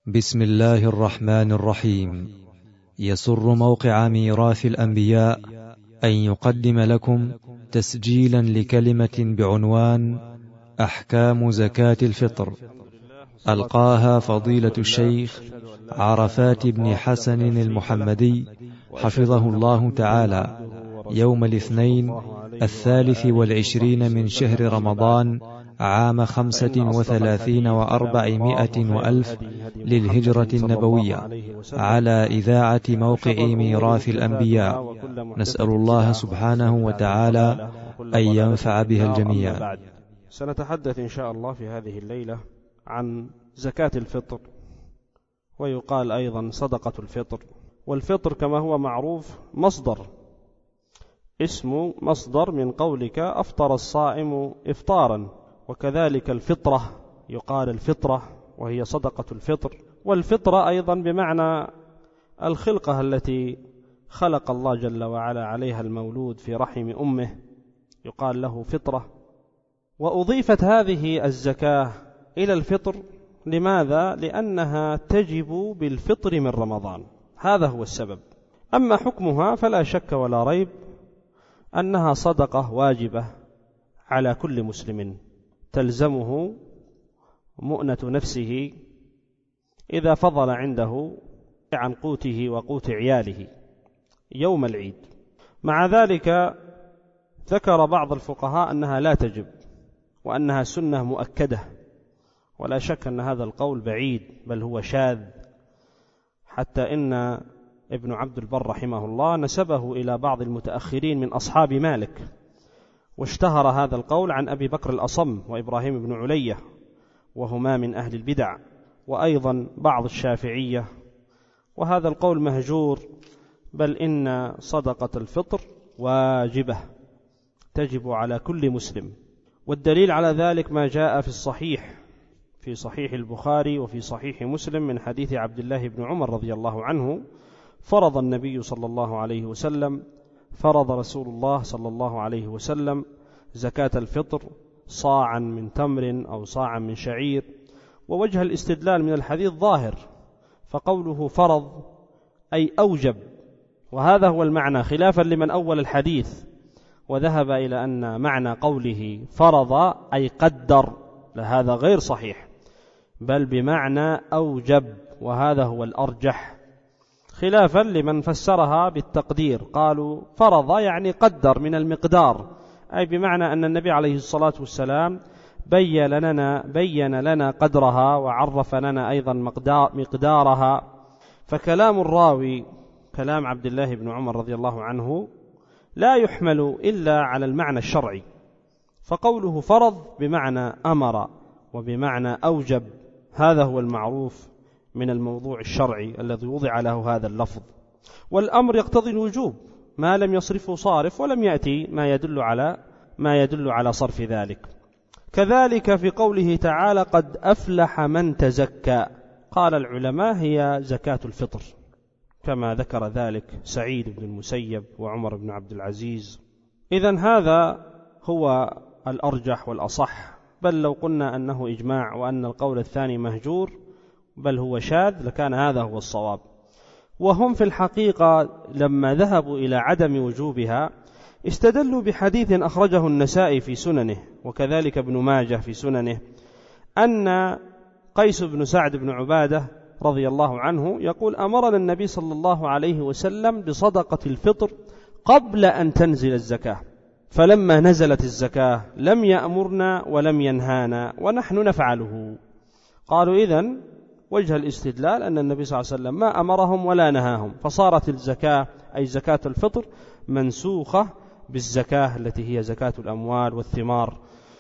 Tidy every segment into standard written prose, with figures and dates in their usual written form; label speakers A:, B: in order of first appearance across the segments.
A: بسم الله الرحمن الرحيم. يسر موقع ميراث الأنبياء أن يقدم لكم تسجيلا لكلمة بعنوان أحكام زكاة الفطر، ألقاها فضيلة الشيخ عرفات بن حسن المحمدي حفظه الله تعالى يوم الاثنين 23 من شهر رمضان عام 35 و400 وألف للهجرة النبوية على إذاعة موقع ميراث الأنبياء. نسأل الله سبحانه وتعالى أن ينفع بها الجميع.
B: سنتحدث إن شاء الله في هذه الليلة عن زكاة الفطر، ويقال أيضا صدقة الفطر. والفطر كما هو معروف مصدر، اسم مصدر من قولك أفطر الصائم إفطارا، وكذلك الفطرة يقال الفطرة وهي صدقة الفطر. والفطرة أيضا بمعنى الخلقة التي خلق الله جل وعلا عليها المولود في رحم أمه، يقال له فطرة. وأضيفت هذه الزكاة إلى الفطر، لماذا؟ لأنها تجب بالفطر من رمضان، هذا هو السبب. أما حكمها فلا شك ولا ريب أنها صدقة واجبة على كل مسلم، تلزمه مؤنة نفسه إذا فضل عنده عن قوته وقوت عياله يوم العيد. مع ذلك ذكر بعض الفقهاء أنها لا تجب، وأنها سنة مؤكدة، ولا شك أن هذا القول بعيد، بل هو شاذ، حتى إن ابن عبد البر رحمه الله نسبه إلى بعض المتأخرين من أصحاب مالك، واشتهر هذا القول عن أبي بكر الأصم وإبراهيم بن علية، وهما من أهل البدع، وأيضا بعض الشافعية، وهذا القول مهجور، بل إن صدقة الفطر واجبة تجب على كل مسلم. والدليل على ذلك ما جاء في الصحيح، في صحيح البخاري وفي صحيح مسلم من حديث عبد الله بن عمر رضي الله عنه: فرض النبي صلى الله عليه وسلم، فرض رسول الله صلى الله عليه وسلم زكاة الفطر صاعا من تمر أو صاعا من شعير. ووجه الاستدلال من الحديث ظاهر، فقوله فرض أي أوجب، وهذا هو المعنى، خلافا لمن أول الحديث وذهب إلى أن معنى قوله فرض أي قدر، لهذا غير صحيح، بل بمعنى أوجب، وهذا هو الأرجح، خلافا لمن فسرها بالتقدير، قالوا فرض يعني قدر من المقدار، أي بمعنى أن النبي عليه الصلاة والسلام بين لنا قدرها، وعرف لنا أيضا مقدارها. فكلام الراوي كلام عبد الله بن عمر رضي الله عنه لا يحمل إلا على المعنى الشرعي، فقوله فرض بمعنى أمر وبمعنى أوجب، هذا هو المعروف من الموضوع الشرعي الذي وضع له هذا اللفظ. والأمر يقتضي الوجوب ما لم يصرفه صارف، ولم يأتي ما يدل على صرف ذلك. كذلك في قوله تعالى: قد أفلح من تزكى، قال العلماء هي زكاة الفطر، كما ذكر ذلك سعيد بن المسيب وعمر بن عبد العزيز. إذن هذا هو الأرجح والأصح، بل لو قلنا أنه إجماع وأن القول الثاني مهجور بل هو شاذ لكان هذا هو الصواب. وهم في الحقيقة لما ذهبوا إلى عدم وجوبها استدلوا بحديث أخرجه النسائي في سننه، وكذلك ابن ماجه في سننه، أن قيس بن سعد بن عبادة رضي الله عنه يقول: أمرنا النبي صلى الله عليه وسلم بصدقة الفطر قبل أن تنزل الزكاة، فلما نزلت الزكاة لم يأمرنا ولم ينهانا ونحن نفعله. قالوا إذن وجه الاستدلال أن النبي صلى الله عليه وسلم ما أمرهم ولا نهاهم، فصارت الزكاة أي زكاة الفطر منسوخة بالزكاة التي هي زكاة الأموال والثمار،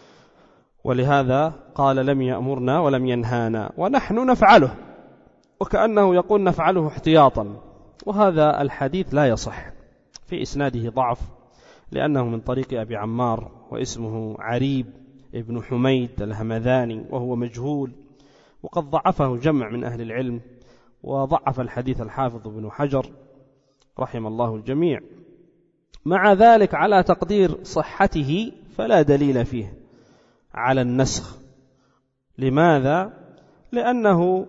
B: ولهذا قال لم يأمرنا ولم ينهانا ونحن نفعله، وكأنه يقول نفعله احتياطا. وهذا الحديث لا يصح، في إسناده ضعف، لأنه من طريق أبي عمار واسمه عريب ابن حميد الهمذاني، وهو مجهول، وقد ضعفه جمع من أهل العلم، وضعف الحديث الحافظ ابن حجر رحم الله الجميع. مع ذلك على تقدير صحته فلا دليل فيه على النسخ. لماذا؟ لأنه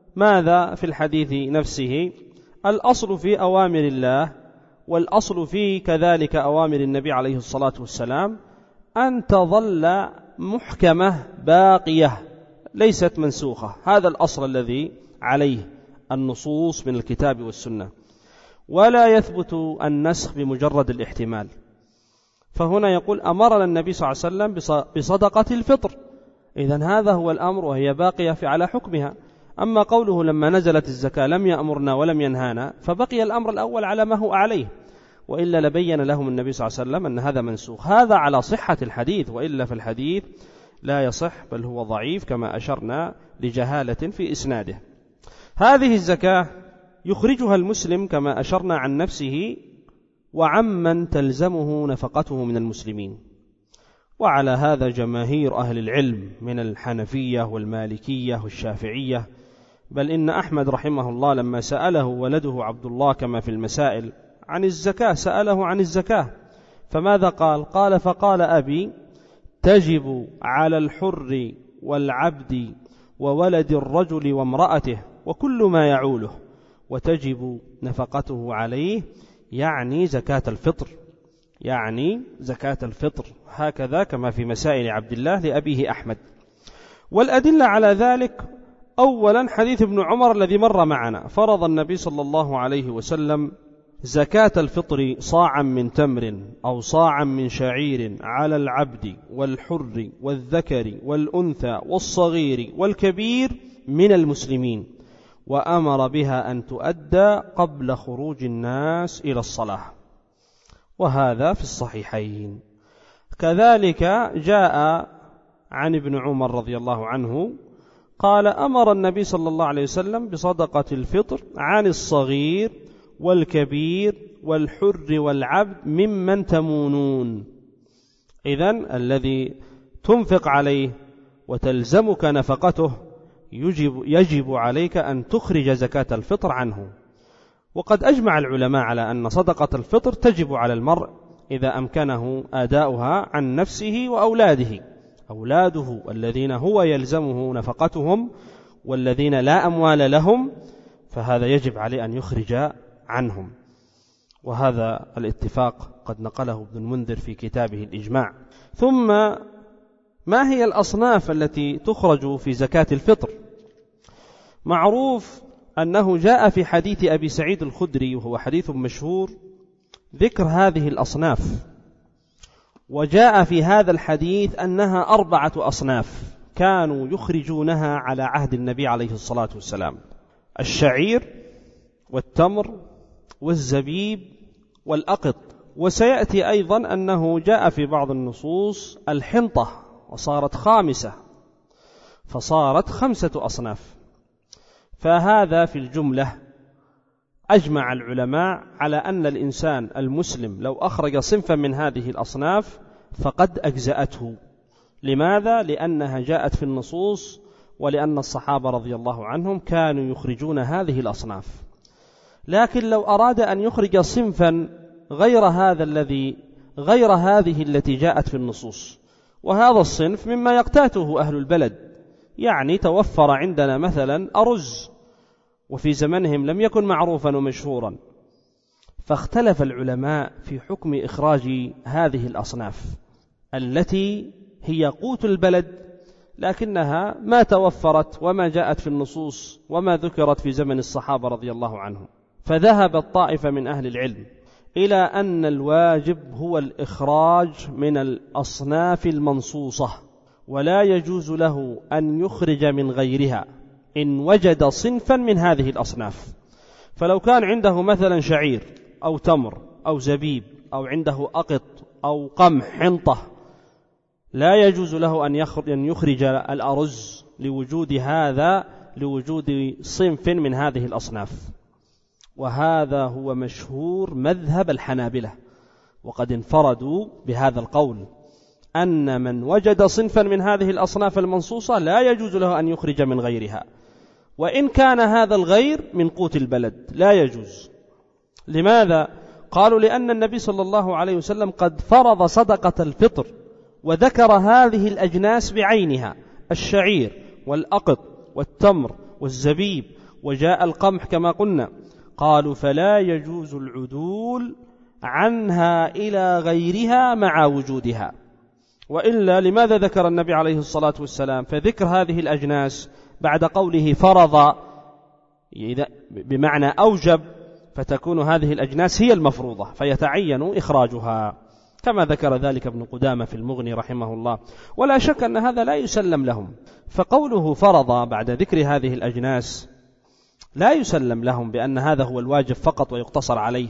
B: ماذا في الحديث نفسه؟ الأصل في أوامر الله والأصل في كذلك أوامر النبي عليه الصلاة والسلام أن تظل محكمة باقية ليست منسوخة. هذا الأصل الذي عليه النصوص من الكتاب والسنة، ولا يثبت النسخ بمجرد الاحتمال. فهنا يقول أمرنا النبي صلى الله عليه وسلم بصدقة الفطر، إذن هذا هو الأمر وهي باقية على حكمها. أما قوله لما نزلت الزكاة لم يأمرنا ولم ينهانا، فبقي الأمر الأول على ما هو عليه، وإلا لبين لهم النبي صلى الله عليه وسلم أن هذا منسوخ. هذا على صحة الحديث، وإلا في الحديث لا يصح بل هو ضعيف كما أشرنا لجهالة في إسناده. هذه الزكاة يخرجها المسلم كما أشرنا عن نفسه وعمن تلزمه نفقته من المسلمين، وعلى هذا جماهير أهل العلم من الحنفية والمالكية والشافعية، بل إن أحمد رحمه الله لما سأله ولده عبد الله كما في المسائل عن الزكاة سأله عن الزكاة، فماذا قال؟ قال فقال أبي تجب على الحر والعبد وولد الرجل وامرأته وكل ما يعوله، وتجب نفقته عليه، يعني زكاة الفطر، يعني زكاة الفطر، هكذا كما في مسائل عبد الله لأبيه أحمد. والأدلة على ذلك أولا حديث ابن عمر الذي مر معنا، فرض النبي صلى الله عليه وسلم زكاة الفطر صاعا من تمر أو صاعا من شعير على العبد والحر والذكر والأنثى والصغير والكبير من المسلمين، وأمر بها أن تؤدى قبل خروج الناس إلى الصلاة، وهذا في الصحيحين. كذلك جاء عن ابن عمر رضي الله عنه قال أمر النبي صلى الله عليه وسلم بصدقة الفطر عن الصغير والكبير والحر والعبد ممن تمونون. إذن الذي تنفق عليه وتلزمك نفقته يجب عليك أن تخرج زكاة الفطر عنه. وقد أجمع العلماء على أن صدقة الفطر تجب على المرء إذا أمكنه أداؤها عن نفسه وأولاده، أولاده الذين هو يلزمه نفقتهم والذين لا أموال لهم، فهذا يجب عليه أن يخرج عنهم، وهذا الاتفاق قد نقله ابن المنذر في كتابه الإجماع. ثم ما هي الأصناف التي تخرج في زكاة الفطر؟ معروف أنه جاء في حديث أبي سعيد الخدري وهو حديث مشهور ذكر هذه الأصناف، وجاء في هذا الحديث أنها 4 أصناف كانوا يخرجونها على عهد النبي عليه الصلاة والسلام: الشعير والتمر والزبيب والأقط. وسيأتي أيضا أنه جاء في بعض النصوص الحنطة وصارت 5، فصارت 5 أصناف. فهذا في الجملة أجمع العلماء على أن الإنسان المسلم لو أخرج صنفا من هذه الأصناف فقد أجزأته. لماذا؟ لأنها جاءت في النصوص، ولأن الصحابة رضي الله عنهم كانوا يخرجون هذه الأصناف. لكن لو أراد أن يخرج صنفا غير هذه التي جاءت في النصوص، وهذا الصنف مما يقتاته أهل البلد، يعني توفر عندنا مثلا أرز وفي زمنهم لم يكن معروفا ومشهورا، فاختلف العلماء في حكم إخراج هذه الأصناف التي هي قوت البلد لكنها ما توفرت وما جاءت في النصوص وما ذكرت في زمن الصحابة رضي الله عنهم. فذهب الطائفة من أهل العلم إلى أن الواجب هو الإخراج من الأصناف المنصوصة، ولا يجوز له أن يخرج من غيرها إن وجد صنفا من هذه الأصناف. فلو كان عنده مثلا شعير أو تمر أو زبيب أو عنده أقط أو قمح حنطة، لا يجوز له أن يخرج الأرز لوجود صنف من هذه الأصناف. وهذا هو مشهور مذهب الحنابلة، وقد انفردوا بهذا القول أن من وجد صنفا من هذه الأصناف المنصوصة لا يجوز له أن يخرج من غيرها، وإن كان هذا الغير من قوت البلد لا يجوز. لماذا؟ قالوا لأن النبي صلى الله عليه وسلم قد فرض صدقة الفطر وذكر هذه الأجناس بعينها: الشعير والأقط والتمر والزبيب وجاء القمح كما قلنا، قالوا فلا يجوز العدول عنها إلى غيرها مع وجودها. وإلا لماذا ذكر النبي عليه الصلاة والسلام؟ فذكر هذه الأجناس بعد قوله فرض بمعنى أوجب، فتكون هذه الأجناس هي المفروضة فيتعين إخراجها، كما ذكر ذلك ابن قدامة في المغني رحمه الله. ولا شك أن هذا لا يسلم لهم، فقوله فرض بعد ذكر هذه الأجناس لا يسلم لهم بأن هذا هو الواجب فقط ويقتصر عليه،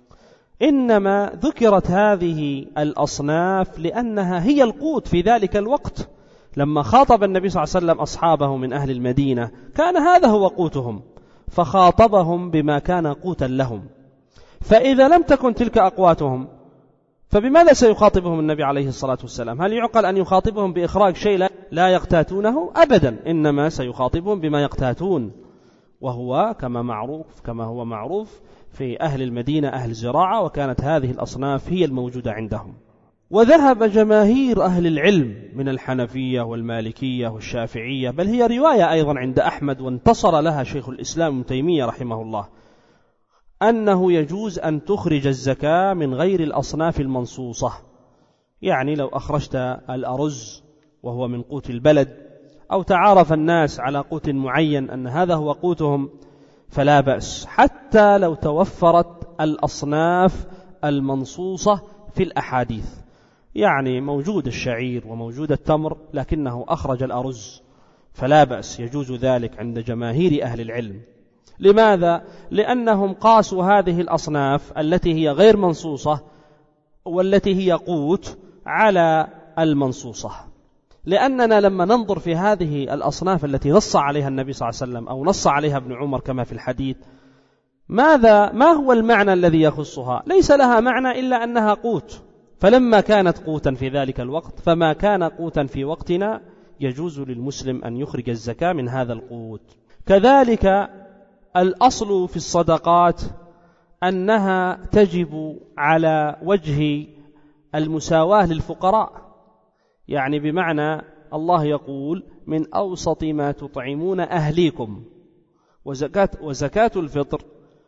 B: إنما ذكرت هذه الأصناف لأنها هي القوت في ذلك الوقت. لما خاطب النبي صلى الله عليه وسلم أصحابه من أهل المدينة كان هذا هو قوتهم، فخاطبهم بما كان قوتا لهم. فإذا لم تكن تلك أقواتهم فبماذا سيخاطبهم النبي عليه الصلاة والسلام؟ هل يعقل أن يخاطبهم بإخراج شيء لا يقتاتونه؟ أبدا، إنما سيخاطبهم بما يقتاتون، وهو كما هو معروف في أهل المدينة أهل زراعة، وكانت هذه الأصناف هي الموجودة عندهم. وذهب جماهير أهل العلم من الحنفية والمالكية والشافعية، بل هي رواية أيضا عند أحمد وانتصر لها شيخ الإسلام ابن تيمية رحمه الله، أنه يجوز أن تخرج الزكاة من غير الأصناف المنصوصة. يعني لو أخرجت الأرز وهو من قوت البلد، أو تعارف الناس على قوت معين أن هذا هو قوتهم، فلا بأس، حتى لو توفرت الأصناف المنصوصة في الأحاديث. يعني موجود الشعير وموجود التمر لكنه أخرج الأرز، فلا بأس، يجوز ذلك عند جماهير أهل العلم. لماذا؟ لأنهم قاسوا هذه الأصناف التي هي غير منصوصة والتي هي قوت على المنصوصة. لأننا لما ننظر في هذه الأصناف التي نص عليها النبي صلى الله عليه وسلم أو نص عليها ابن عمر كما في الحديث، ما هو المعنى الذي يخصها؟ ليس لها معنى إلا أنها قوت، فلما كانت قوتا في ذلك الوقت فما كان قوتا في وقتنا يجوز للمسلم أن يخرج الزكاة من هذا القوت. كذلك الأصل في الصدقات أنها تجب على وجه المساواة للفقراء، يعني بمعنى الله يقول من أوسط ما تطعمون أهليكم، وزكاة الفطر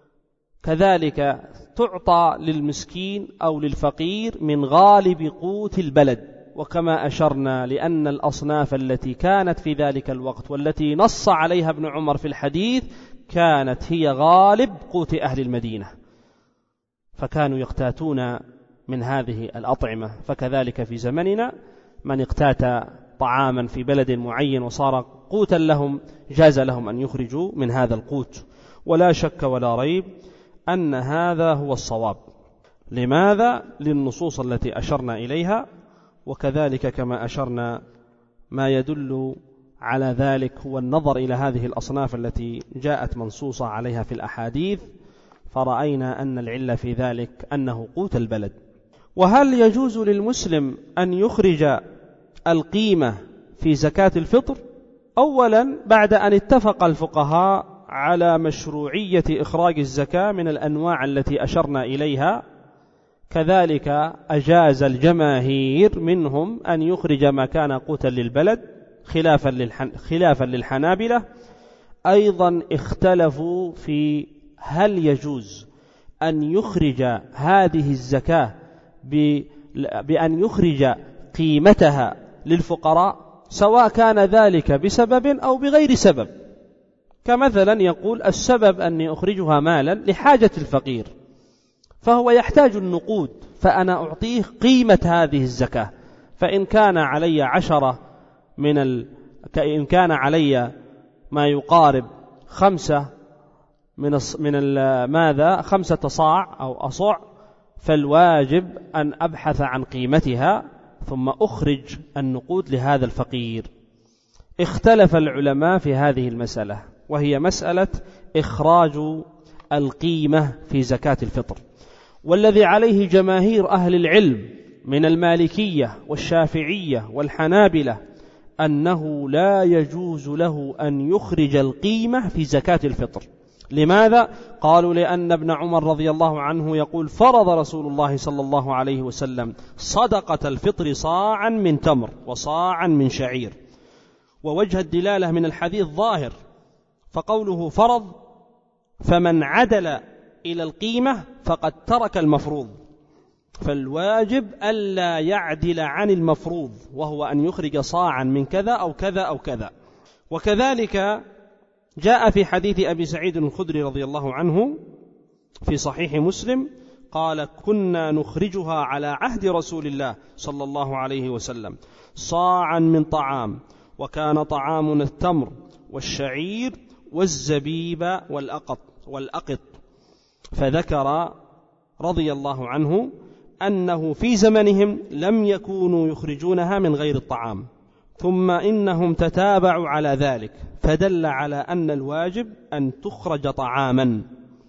B: كذلك تعطى للمسكين أو للفقير من غالب قوت البلد. وكما أشرنا لأن الأصناف التي كانت في ذلك الوقت والتي نص عليها ابن عمر في الحديث كانت هي غالب قوت أهل المدينة، فكانوا يقتاتون من هذه الأطعمة. فكذلك في زمننا من اقتات طعاما في بلد معين وصار قوتا لهم جاز لهم أن يخرجوا من هذا القوت. ولا شك ولا ريب أن هذا هو الصواب. لماذا؟ للنصوص التي أشرنا إليها، وكذلك كما أشرنا ما يدل على ذلك هو النظر إلى هذه الأصناف التي جاءت منصوصة عليها في الأحاديث، فرأينا أن العلة في ذلك أنه قوت البلد. وهل يجوز للمسلم أن يخرج القيمة في زكاة الفطر؟ أولا، بعد أن اتفق الفقهاء على مشروعية إخراج الزكاة من الأنواع التي أشرنا إليها، كذلك أجاز الجماهير منهم أن يخرج ما كان قوتا للبلد خلافا للحنابلة. أيضا اختلفوا في هل يجوز أن يخرج هذه الزكاة بأن يخرج قيمتها للفقراء، سواء كان ذلك بسبب أو بغير سبب. كمثلا يقول السبب أني أخرجها مالا لحاجة الفقير، فهو يحتاج النقود، فأنا أعطيه قيمة هذه الزكاة. فإن كان علي 10 إن كان علي ما يقارب 5 5 صاع أو أصع، فالواجب أن أبحث عن قيمتها ثم أخرج النقود لهذا الفقير. اختلف العلماء في هذه المسألة، وهي مسألة إخراج القيمة في زكاة الفطر. والذي عليه جماهير أهل العلم من المالكية والشافعية والحنابلة أنه لا يجوز له أن يخرج القيمة في زكاة الفطر. لماذا؟ قالوا لأن ابن عمر رضي الله عنه يقول فرض رسول الله صلى الله عليه وسلم صدقة الفطر صاعا من تمر وصاعا من شعير. ووجه الدلالة من الحديث ظاهر، فقوله فرض فمن عدل إلى القيمة فقد ترك المفروض، فالواجب ألا يعدل عن المفروض، وهو أن يخرج صاعا من كذا أو كذا أو كذا. وكذلك جاء في حديث أبي سعيد الخدري رضي الله عنه في صحيح مسلم قال: كنا نخرجها على عهد رسول الله صلى الله عليه وسلم صاعا من طعام، وكان طعامنا التمر والشعير والزبيب والأقط. فذكر رضي الله عنه أنه في زمنهم لم يكونوا يخرجونها من غير الطعام، ثم إنهم تتابعوا على ذلك، فدل على أن الواجب أن تخرج طعاما.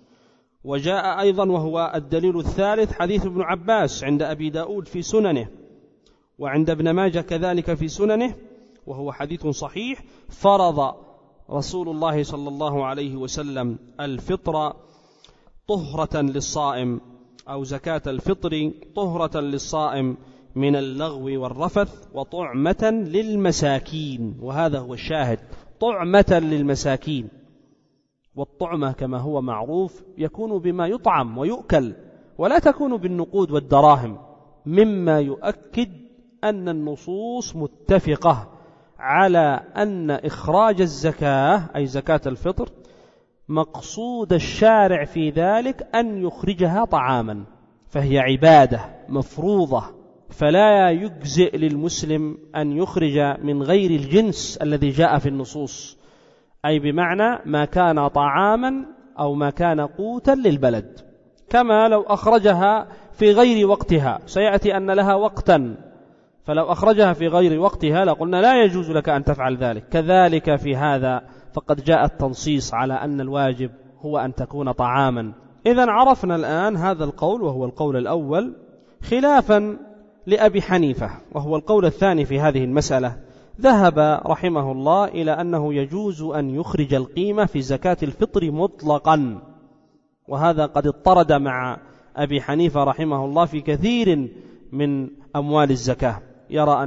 B: وجاء أيضا وهو الدليل الثالث حديث ابن عباس عند أبي داود في سننه، وعند ابن ماجه كذلك في سننه، وهو حديث صحيح: فرض رسول الله صلى الله عليه وسلم الفطر طهرة للصائم، أو زكاة الفطر طهرة للصائم من اللغو والرفث وطعمة للمساكين. وهذا هو الشاهد، طعمة للمساكين. والطعمة كما هو معروف يكون بما يطعم ويؤكل، ولا تكون بالنقود والدراهم، مما يؤكد أن النصوص متفقة على أن إخراج الزكاة أي زكاة الفطر مقصود الشارع في ذلك أن يخرجها طعاما، فهي عبادة مفروضة، فلا يجزئ للمسلم أن يخرج من غير الجنس الذي جاء في النصوص، أي بمعنى ما كان طعاما أو ما كان قوتا للبلد، كما لو أخرجها في غير وقتها. سيأتي أن لها وقتا، فلو أخرجها في غير وقتها لقلنا لا يجوز لك أن تفعل ذلك. كذلك في هذا فقد جاء التنصيص على أن الواجب هو أن تكون طعاما. إذن عرفنا الآن هذا القول، وهو القول الأول، خلافا لأبي حنيفة، وهو القول الثاني في هذه المسألة. ذهب رحمه الله إلى أنه يجوز أن يخرج القيمة في زكاة الفطر مطلقا، وهذا قد اضطرد مع أبي حنيفة رحمه الله في كثير من أموال الزكاة، يرى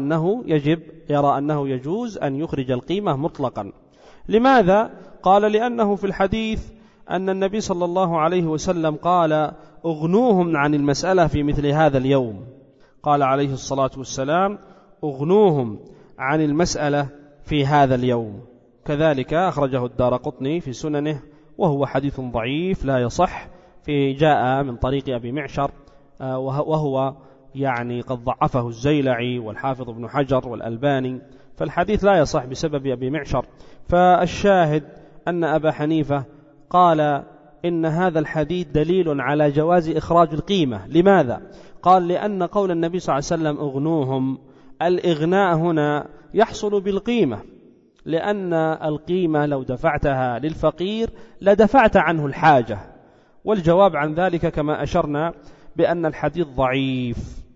B: أنه يجوز أن يخرج القيمة مطلقا. لماذا؟ قال: لأنه في الحديث أن النبي صلى الله عليه وسلم قال: اغنوهم عن المسألة في مثل هذا اليوم. قال عليه الصلاة والسلام: اغنوهم عن المسألة في هذا اليوم. كذلك أخرجه الدارقطني في سننه، وهو حديث ضعيف لا يصح، جاء من طريق أبي معشر، وهو يعني قد ضعفه الزيلعي والحافظ ابن حجر والألباني، فالحديث لا يصح بسبب أبي معشر. فالشاهد أن أبا حنيفة قال إن هذا الحديث دليل على جواز إخراج القيمة. لماذا؟ قال: لأن قول النبي صلى الله عليه وسلم اغنوهم، الإغناء هنا يحصل بالقيمة، لأن القيمة لو دفعتها للفقير لدفعت عنه الحاجة. والجواب عن ذلك كما أشرنا بأن الحديث ضعيف،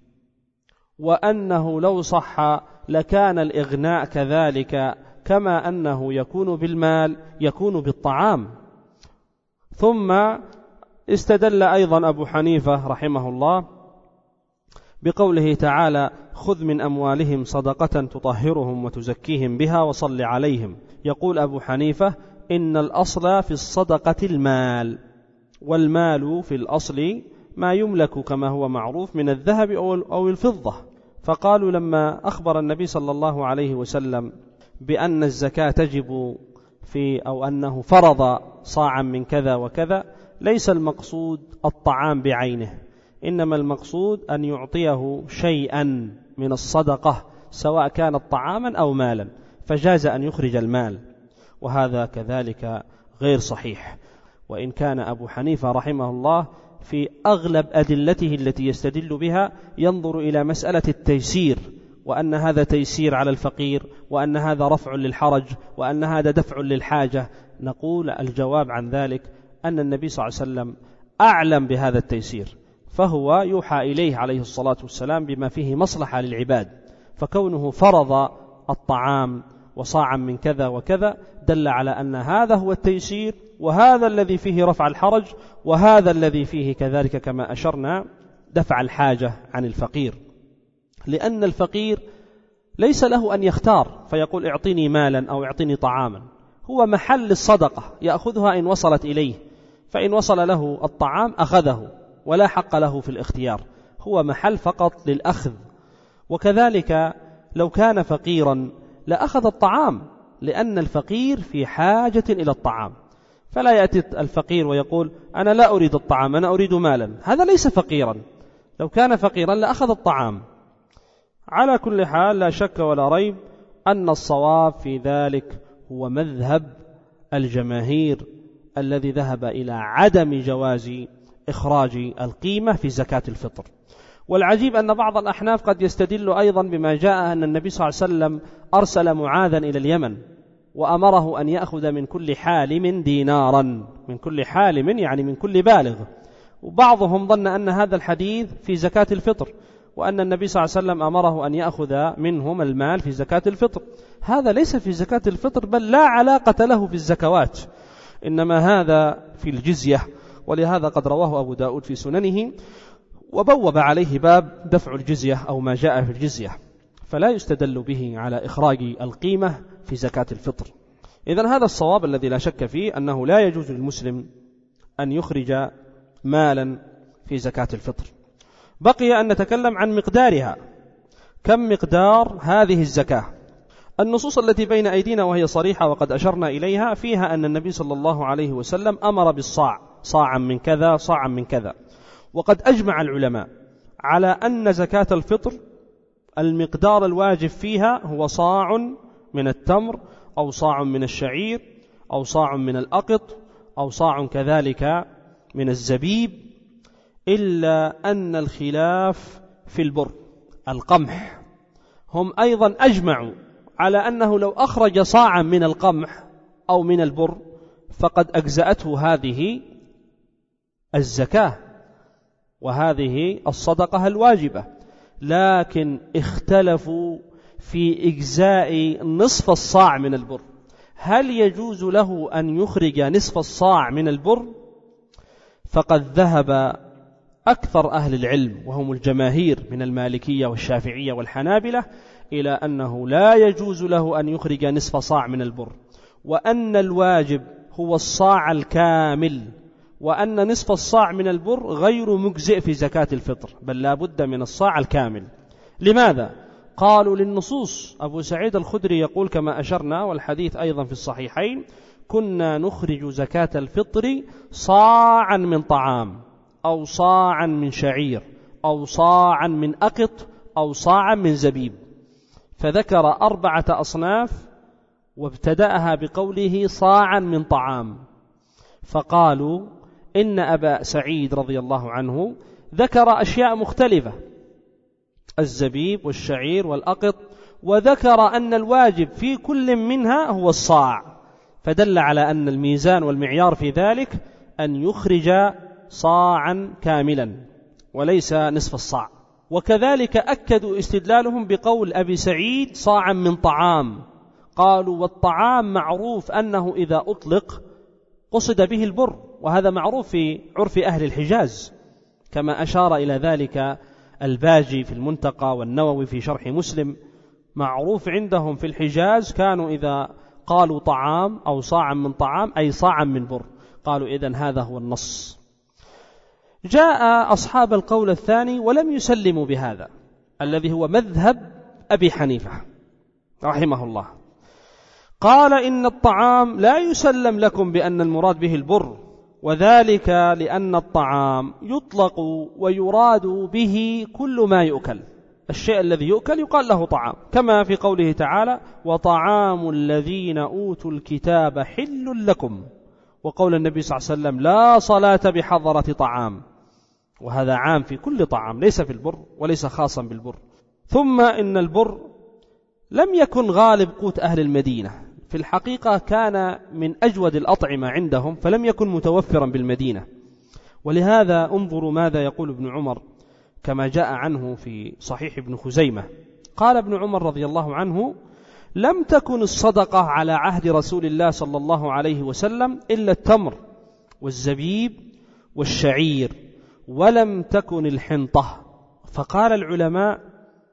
B: وأنه لو صح لكان الإغناء كذلك، كما أنه يكون بالمال يكون بالطعام. ثم استدل أيضا أبو حنيفة رحمه الله بقوله تعالى: خذ من أموالهم صدقة تطهرهم وتزكيهم بها وصل عليهم. يقول أبو حنيفة: إن الأصل في الصدقة المال، والمال في الأصل ما يملك كما هو معروف من الذهب أو الفضة. فقالوا لما أخبر النبي صلى الله عليه وسلم بأن الزكاة تجب أو أنه فرض صاعا من كذا وكذا، ليس المقصود الطعام بعينه، إنما المقصود أن يعطيه شيئا من الصدقة سواء كانت طعاما أو مالا، فجاز أن يخرج المال، وهذا كذلك غير صحيح. وإن كان أبو حنيفة رحمه الله في أغلب أدلته التي يستدل بها ينظر إلى مسألة التيسير، وأن هذا تيسير على الفقير، وأن هذا رفع للحرج، وأن هذا دفع للحاجة. نقول الجواب عن ذلك أن النبي صلى الله عليه وسلم أعلم بهذا التيسير، فهو يوحى إليه عليه الصلاة والسلام بما فيه مصلحة للعباد، فكونه فرض الطعام وصاعا من كذا وكذا دل على أن هذا هو التيسير، وهذا الذي فيه رفع الحرج، وهذا الذي فيه كذلك كما أشرنا دفع الحاجة عن الفقير. لأن الفقير ليس له أن يختار فيقول اعطني مالا أو اعطني طعاما، هو محل الصدقة يأخذها إن وصلت إليه، فإن وصل له الطعام أخذه ولا حق له في الاختيار، هو محل فقط للأخذ. وكذلك لو كان فقيرا لأخذ الطعام، لأن الفقير في حاجة إلى الطعام، فلا يأتي الفقير ويقول أنا لا أريد الطعام، أنا أريد مالا، هذا ليس فقيرا. لو كان فقيرا لأخذ الطعام. على كل حال لا شك ولا ريب أن الصواب في ذلك هو مذهب الجماهير الذي ذهب إلى عدم جواز إخراج القيمة في زكاة الفطر. والعجيب أن بعض الأحناف قد يستدل أيضا بما جاء أن النبي صلى الله عليه وسلم أرسل معاذا إلى اليمن وأمره أن يأخذ من كل حالم دينارا، من كل حالم يعني من كل بالغ. وبعضهم ظن أن هذا الحديث في زكاة الفطر، وأن النبي صلى الله عليه وسلم أمره أن يأخذ منهم المال في زكاة الفطر. هذا ليس في زكاة الفطر، بل لا علاقة له في الزكوات، إنما هذا في الجزية. ولهذا قد رواه أبو داود في سننه وبوب عليه باب دفع الجزية أو ما جاء في الجزية، فلا يستدل به على إخراج القيمة في زكاة الفطر. إذن هذا الصواب الذي لا شك فيه، أنه لا يجوز للمسلم أن يخرج مالا في زكاة الفطر. بقي أن نتكلم عن مقدارها، كم مقدار هذه الزكاة؟ النصوص التي بين أيدينا وهي صريحة وقد أشرنا إليها فيها أن النبي صلى الله عليه وسلم أمر بالصاع، صاعا من كذا صاعا من كذا. وقد أجمع العلماء على أن زكاة الفطر المقدار الواجب فيها هو صاع من التمر أو صاع من الشعير أو صاع من الأقط أو صاع كذلك من الزبيب، إلا أن الخلاف في البر القمح. هم أيضا أجمعوا على أنه لو أخرج صاعا من القمح أو من البر فقد أجزأته هذه الزكاة وهذه الصدقة الواجبة، لكن اختلفوا في إجزاء نصف الصاع من البر. هل يجوز له أن يخرج نصف الصاع من البر؟ فقد ذهب أكثر أهل العلم وهم الجماهير من المالكية والشافعية والحنابلة إلى أنه لا يجوز له أن يخرج نصف صاع من البر، وأن الواجب هو الصاع الكامل، وأن نصف الصاع من البر غير مجزئ في زكاة الفطر، بل لا بد من الصاع الكامل. لماذا؟ قالوا للنصوص. أبو سعيد الخدري يقول كما أشرنا والحديث أيضا في الصحيحين: كنا نخرج زكاة الفطر صاعا من طعام أو صاعا من شعير أو صاعا من أقط أو صاعا من زبيب. فذكر 4 أصناف وابتدأها بقوله صاعا من طعام. فقالوا إن أبا سعيد رضي الله عنه ذكر أشياء مختلفة، الزبيب والشعير والأقط، وذكر أن الواجب في كل منها هو الصاع، فدل على أن الميزان والمعيار في ذلك أن يخرج صاعا كاملا وليس نصف الصاع. وكذلك أكدوا استدلالهم بقول أبي سعيد صاعا من طعام. قالوا والطعام معروف أنه إذا أطلق قصد به البر، وهذا معروف في عرف أهل الحجاز، كما أشار إلى ذلك الباجي في المنتقى والنووي في شرح مسلم. معروف عندهم في الحجاز كانوا إذا قالوا طعام أو صاعا من طعام أي صاعا من بر. قالوا إذن هذا هو النص. جاء أصحاب القول الثاني ولم يسلموا بهذا الذي هو مذهب أبي حنيفة رحمه الله. قال إن الطعام لا يسلم لكم بأن المراد به البر، وذلك لأن الطعام يطلق ويراد به كل ما يؤكل، الشيء الذي يؤكل يقال له طعام، كما في قوله تعالى: وطعام الذين أوتوا الكتاب حل لكم، وقول النبي صلى الله عليه وسلم: لا صلاة بحضرة طعام، وهذا عام في كل طعام ليس في البر وليس خاصا بالبر. ثم إن البر لم يكن غالب قوت أهل المدينة، في الحقيقة كان من أجود الأطعمة عندهم، فلم يكن متوفرا بالمدينة. ولهذا انظروا ماذا يقول ابن عمر كما جاء عنه في صحيح ابن خزيمة. قال ابن عمر رضي الله عنه: لم تكن الصدقة على عهد رسول الله صلى الله عليه وسلم إلا التمر والزبيب والشعير، ولم تكن الحنطة. فقال العلماء: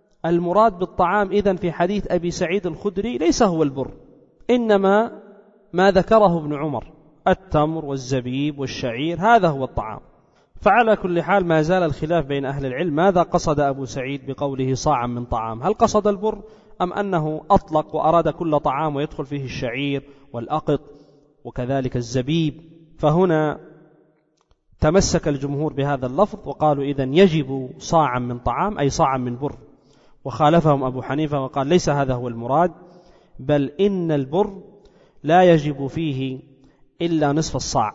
B: المراد بالطعام إذن في حديث أبي سعيد الخدري ليس هو البر، إنما ما ذكره ابن عمر، التمر والزبيب والشعير، هذا هو الطعام. فعلى كل حال ما زال الخلاف بين أهل العلم ماذا قصد أبو سعيد بقوله صاعا من طعام، هل قصد البر أم أنه أطلق وأراد كل طعام ويدخل فيه الشعير والأقط وكذلك الزبيب. فهنا تمسك الجمهور بهذا اللفظ وقالوا إذن يجب صاعا من طعام أي صاعا من بر، وخالفهم أبو حنيفة وقال ليس هذا هو المراد، بل إن البر لا يجب فيه إلا نصف الصاع.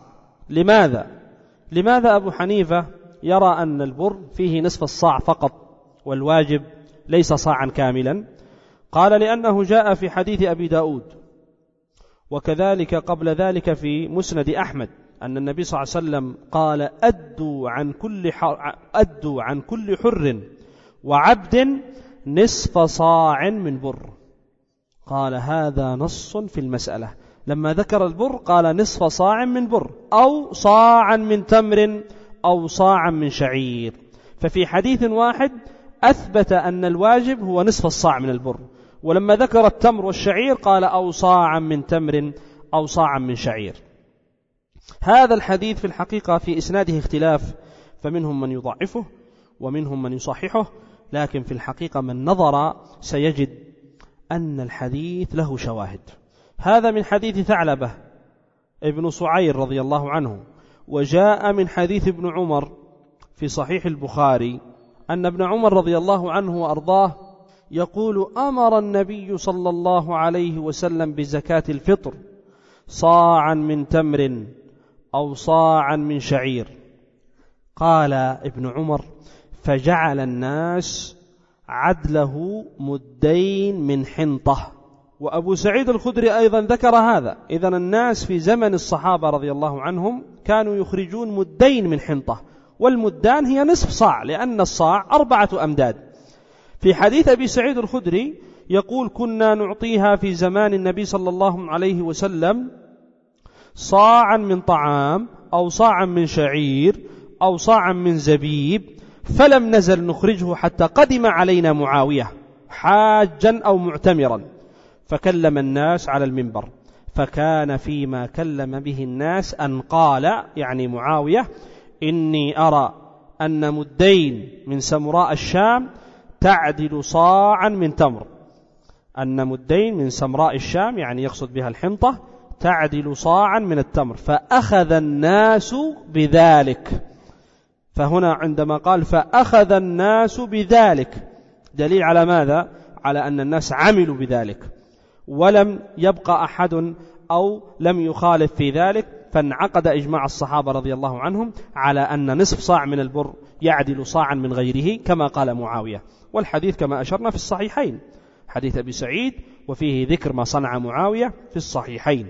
B: لماذا أبو حنيفة يرى أن البر فيه نصف الصاع فقط والواجب ليس صاعا كاملا؟ قال لأنه جاء في حديث أبي داود وكذلك قبل ذلك في مسند أحمد أن النبي صلى الله عليه وسلم قال أدوا عن كل حر وعبد نصف صاع من بر. قال هذا نص في المسألة، لما ذكر البر قال نصف صاع من بر أو صاعا من تمر أو صاعا من شعير، ففي حديث واحد أثبت أن الواجب هو نصف الصاع من البر، ولما ذكر التمر والشعير قال أو صاعا من تمر أو صاعا من شعير. هذا الحديث في الحقيقة في إسناده اختلاف، فمنهم من يضعفه ومنهم من يصححه، لكن في الحقيقة من نظر سيجد أن الحديث له شواهد. هذا من حديث ثعلبة ابن صعير رضي الله عنه، وجاء من حديث ابن عمر في صحيح البخاري أن ابن عمر رضي الله عنه وأرضاه يقول أمر النبي صلى الله عليه وسلم بزكاة الفطر صاعا من تمر أو صاعا من شعير. قال ابن عمر فجعل الناس عدله مدين من حنطة. وأبو سعيد الخدري أيضا ذكر هذا. إذن الناس في زمن الصحابة رضي الله عنهم كانوا يخرجون مدين من حنطة، والمدان هي نصف صاع لأن الصاع 4 أمداد. في حديث أبي سعيد الخدري يقول كنا نعطيها في زمان النبي صلى الله عليه وسلم صاعا من طعام أو صاعا من شعير أو صاعا من زبيب، فلم نزل نخرجه حتى قدم علينا معاوية حاجا أو معتمرا فكلم الناس على المنبر، فكان فيما كلم به الناس أن قال يعني معاوية إني أرى أن مدين من سمراء الشام تعدل صاعا من تمر، أن مدين من سمراء الشام يعني يقصد بها الحنطة تعدل صاعا من التمر، فأخذ الناس بذلك. فهنا عندما قال فأخذ الناس بذلك دليل على ماذا؟ على أن الناس عملوا بذلك ولم يبقى أحد أو لم يخالف في ذلك، فانعقد إجماع الصحابة رضي الله عنهم على أن نصف صاع من البر يعدل صاعا من غيره كما قال معاوية. والحديث كما أشرنا في الصحيحين، حديث أبي سعيد وفيه ذكر ما صنع معاوية في الصحيحين.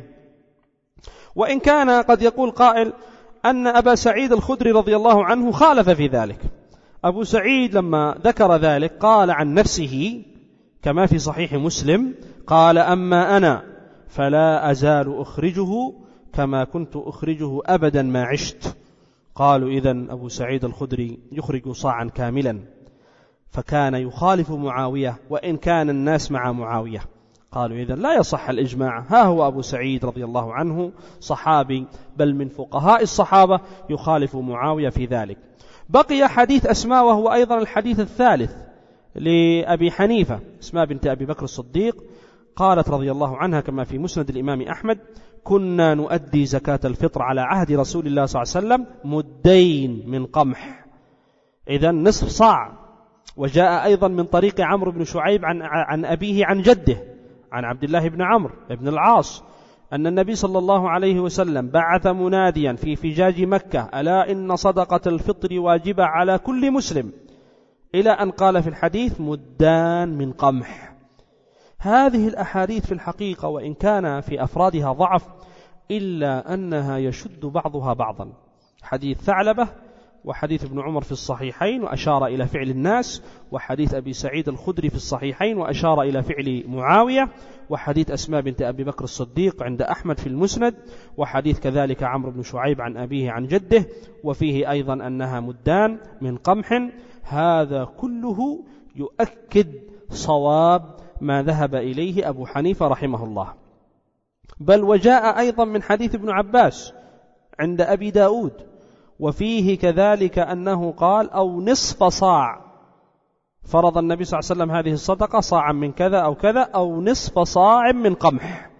B: وإن كان قد يقول قائل أن أبا سعيد الخدري رضي الله عنه خالف في ذلك. أبو سعيد لما ذكر ذلك قال عن نفسه كما في صحيح مسلم قال أما أنا فلا أزال أخرجه كما كنت أخرجه أبدا ما عشت. قالوا إذن أبو سعيد الخدري يخرج صاعا كاملا، فكان يخالف معاوية وإن كان الناس مع معاوية. قالوا إذن لا يصح الإجماع، ها هو أبو سعيد رضي الله عنه صحابي بل من فقهاء الصحابة يخالف معاوية في ذلك. بقي حديث أسماء وهو أيضا الحديث الثالث لأبي حنيفة، أسماء بنت أبي بكر الصديق قالت رضي الله عنها كما في مسند الإمام أحمد كنا نؤدي زكاة الفطر على عهد رسول الله صلى الله عليه وسلم مدين من قمح، إذن نصف صاع. وجاء أيضا من طريق عمرو بن شعيب عن أبيه عن جده عن عبد الله بن عمرو بن العاص أن النبي صلى الله عليه وسلم بعث مناديا في فجاج مكة ألا إن صدقة الفطر واجبة على كل مسلم، إلى أن قال في الحديث مدان من قمح. هذه الأحاديث في الحقيقة وإن كان في أفرادها ضعف إلا أنها يشد بعضها بعضا، حديث ثعلبة وحديث ابن عمر في الصحيحين وأشار إلى فعل الناس، وحديث أبي سعيد الخدري في الصحيحين وأشار إلى فعل معاوية، وحديث أسماء بنت أبي بكر الصديق عند أحمد في المسند، وحديث كذلك عمرو بن شعيب عن أبيه عن جده وفيه أيضا أنها مدان من قمح. هذا كله يؤكد صواب ما ذهب إليه أبو حنيفة رحمه الله. بل وجاء أيضا من حديث ابن عباس عند أبي داود، وفيه كذلك أنه قال أو نصف صاع، فرض النبي صلى الله عليه وسلم هذه الصدقة صاعا من كذا أو كذا أو نصف صاع من قمح،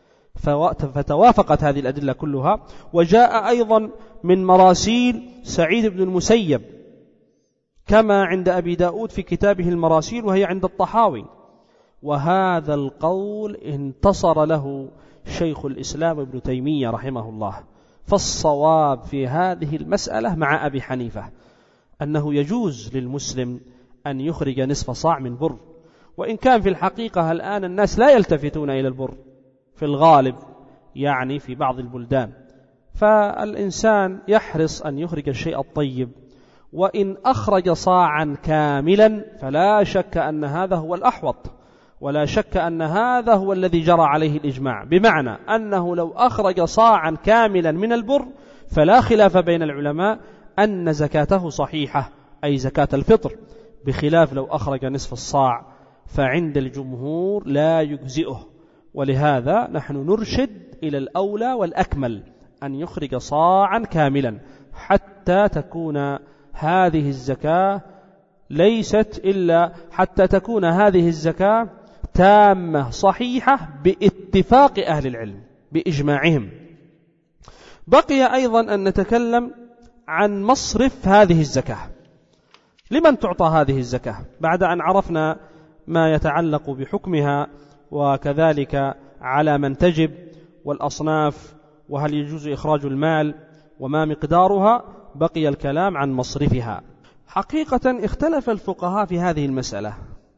B: فتوافقت هذه الأدلة كلها. وجاء أيضا من مراسيل سعيد بن المسيب كما عند أبي داود في كتابه المراسيل، وهي عند الطحاوي. وهذا القول انتصر له شيخ الإسلام ابن تيمية رحمه الله. فالصواب في هذه المسألة مع أبي حنيفة أنه يجوز للمسلم أن يخرج نصف صاع من بر، وإن كان في الحقيقة الآن الناس لا يلتفتون إلى البر في الغالب، يعني في بعض البلدان، فالإنسان يحرص أن يخرج الشيء الطيب، وإن أخرج صاعا كاملا فلا شك أن هذا هو الأحوط، ولا شك أن هذا هو الذي جرى عليه الإجماع، بمعنى أنه لو أخرج صاعا كاملا من البر فلا خلاف بين العلماء أن زكاته صحيحة، أي زكاة الفطر، بخلاف لو أخرج نصف الصاع فعند الجمهور لا يجزئه. ولهذا نحن نرشد إلى الأولى والأكمل أن يخرج صاعا كاملا، حتى تكون هذه الزكاة ليست إلا حتى تكون هذه الزكاة تامة صحيحة باتفاق أهل العلم بإجماعهم. بقي أيضا أن نتكلم عن مصرف هذه الزكاة، لمن تعطى هذه الزكاة بعد أن عرفنا ما يتعلق بحكمها وكذلك على من تجب والأصناف وهل يجوز إخراج المال وما مقدارها. بقي الكلام عن مصرفها. حقيقة اختلف الفقهاء في هذه المسألة،